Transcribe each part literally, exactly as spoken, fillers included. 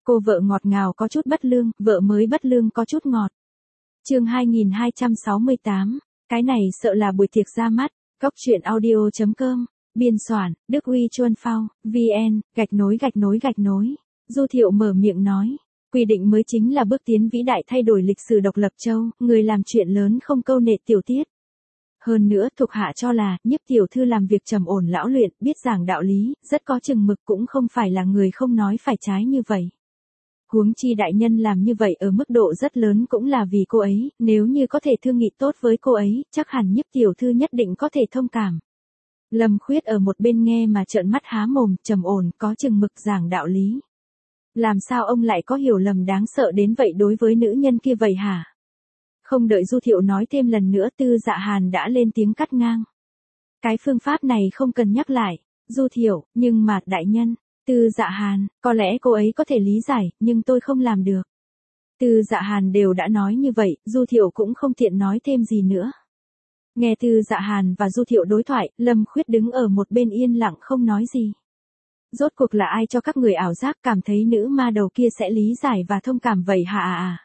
Cô vợ ngọt ngào có chút bất lương, vợ mới bất lương có chút ngọt. Chương hai nghìn hai trăm sáu mươi tám, cái này sợ là buổi tiệc ra mắt. Góc truyện audio chấm com, biên soạn, Đức Uy Chuân Phao, vn, gạch nối gạch nối gạch nối. Du Thiệu mở miệng nói, quy định mới chính là bước tiến vĩ đại thay đổi lịch sử độc lập châu, người làm chuyện lớn không câu nệ tiểu tiết. Hơn nữa thuộc hạ cho là, Nhiếp tiểu thư làm việc trầm ổn lão luyện, biết giảng đạo lý, rất có chừng mực cũng không phải là người không nói phải trái như vậy. Huống chi đại nhân làm như vậy ở mức độ rất lớn cũng là vì cô ấy, nếu như có thể thương nghị tốt với cô ấy, chắc hẳn Nhiếp tiểu thư nhất định có thể thông cảm. Lâm Khuyết ở một bên nghe mà trợn mắt há mồm, trầm ổn, có chừng mực giảng đạo lý. Làm sao ông lại có hiểu lầm đáng sợ đến vậy đối với nữ nhân kia vậy hả? Không đợi Du Thiệu nói thêm lần nữa, Tư Dạ Hàn đã lên tiếng cắt ngang. Cái phương pháp này không cần nhắc lại, Du Thiệu, nhưng mà, đại nhân, Tư Dạ Hàn, có lẽ cô ấy có thể lý giải, nhưng tôi không làm được. Tư Dạ Hàn đều đã nói như vậy, Du Thiệu cũng không tiện nói thêm gì nữa. Nghe Tư Dạ Hàn và Du Thiệu đối thoại, Lâm Khuyết đứng ở một bên yên lặng không nói gì. Rốt cuộc là ai cho các người ảo giác cảm thấy nữ ma đầu kia sẽ lý giải và thông cảm vậy hả à à?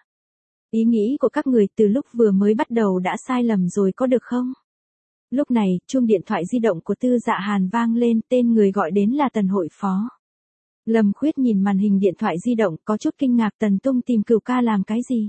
Ý nghĩ của các người từ lúc vừa mới bắt đầu đã sai lầm rồi có được không? Lúc này, chuông điện thoại di động của Tư Dạ Hàn vang lên, tên người gọi đến là Tần hội phó. Lâm Khuyết nhìn màn hình điện thoại di động, có chút kinh ngạc, Tần Tung tìm Cửu ca làm cái gì?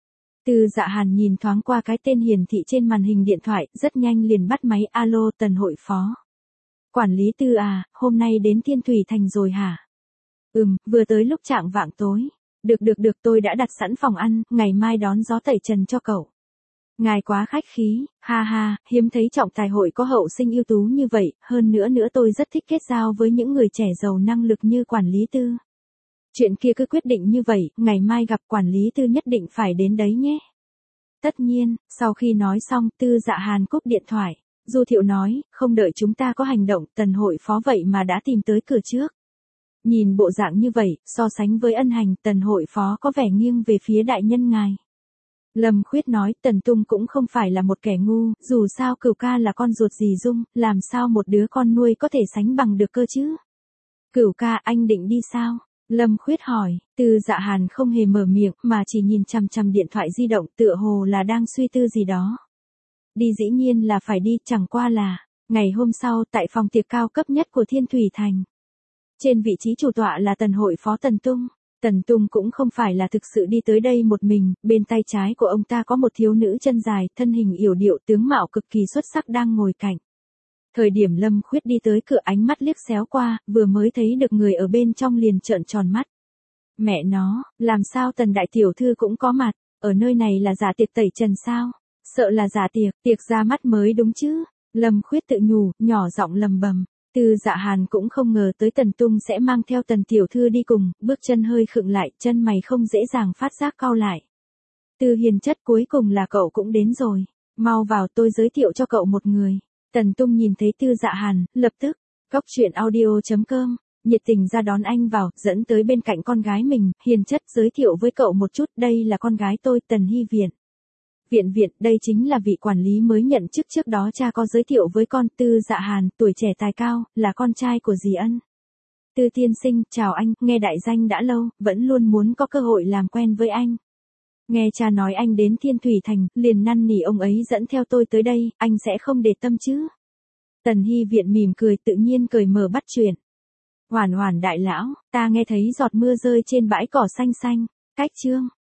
Tư Dạ Hàn nhìn thoáng qua cái tên hiển thị trên màn hình điện thoại, rất nhanh liền bắt máy, alo Tần hội phó. Quản lý Tư à, hôm nay đến Thiên Thủy Thành rồi hả? Ừm, vừa tới lúc chạng vạng tối. Được được được, tôi đã đặt sẵn phòng ăn, ngày mai đón gió tẩy trần cho cậu. Ngài quá khách khí, ha ha, hiếm thấy trọng tài hội có hậu sinh ưu tú như vậy, hơn nữa nữa tôi rất thích kết giao với những người trẻ giàu năng lực như quản lý Tư. Chuyện kia cứ quyết định như vậy, ngày mai gặp quản lý Tư nhất định phải đến đấy nhé. Tất nhiên, sau khi nói xong, Tư Dạ Hàn cúp điện thoại. Du Thiệu nói, không đợi chúng ta có hành động, Tần hội phó vậy mà đã tìm tới cửa trước. Nhìn bộ dạng như vậy, so sánh với ân hành, Tần hội phó có vẻ nghiêng về phía đại nhân ngài. Lâm Khuyết nói, Tần Tung cũng không phải là một kẻ ngu, dù sao Cửu ca là con ruột dì Dung, làm sao một đứa con nuôi có thể sánh bằng được cơ chứ? Cửu ca, anh định đi sao? Lâm Khuyết hỏi. Tư Dạ Hàn không hề mở miệng, mà chỉ nhìn chằm chằm điện thoại di động, tựa hồ là đang suy tư gì đó. Đi dĩ nhiên là phải đi, chẳng qua là, ngày hôm sau, tại phòng tiệc cao cấp nhất của Thiên Thủy Thành. Trên vị trí chủ tọa là Tần hội phó Tần Tung. Tần Tung cũng không phải là thực sự đi tới đây một mình, bên tay trái của ông ta có một thiếu nữ chân dài, thân hình yểu điệu, tướng mạo cực kỳ xuất sắc đang ngồi cạnh. Thời điểm Lâm Khuyết đi tới cửa, ánh mắt liếc xéo qua, vừa mới thấy được người ở bên trong liền trợn tròn mắt. Mẹ nó, làm sao Tần đại tiểu thư cũng có mặt, ở nơi này là giả tiệc tẩy trần sao? Sợ là giả tiệc, tiệc ra mắt mới đúng chứ? Lâm Khuyết tự nhủ, nhỏ giọng lầm bầm. Tư Dạ Hàn cũng không ngờ tới Tần Tung sẽ mang theo Tần tiểu thư đi cùng, bước chân hơi khựng lại, chân mày không dễ dàng phát giác cau lại. Tư hiền chất, cuối cùng là cậu cũng đến rồi, mau vào, tôi giới thiệu cho cậu một người. Tần Tung nhìn thấy Tư Dạ Hàn, lập tức, góc truyện audio chấm com, nhiệt tình ra đón anh vào, dẫn tới bên cạnh con gái mình, hiền chất giới thiệu với cậu một chút, đây là con gái tôi, Tần Hy Viện. Viện Viện, đây chính là vị quản lý mới nhận chức, trước đó cha có giới thiệu với con. Tư Dạ Hàn, tuổi trẻ tài cao, là con trai của dì Ân. Tư tiên sinh, chào anh, nghe đại danh đã lâu, vẫn luôn muốn có cơ hội làm quen với anh. Nghe cha nói anh đến Thiên Thủy Thành, liền năn nỉ ông ấy dẫn theo tôi tới đây, anh sẽ không để tâm chứ? Tần Hy Viện mỉm cười, tự nhiên cười mở bắt chuyện. Hoản Hoản đại lão, ta nghe thấy giọt mưa rơi trên bãi cỏ xanh xanh. Cách chương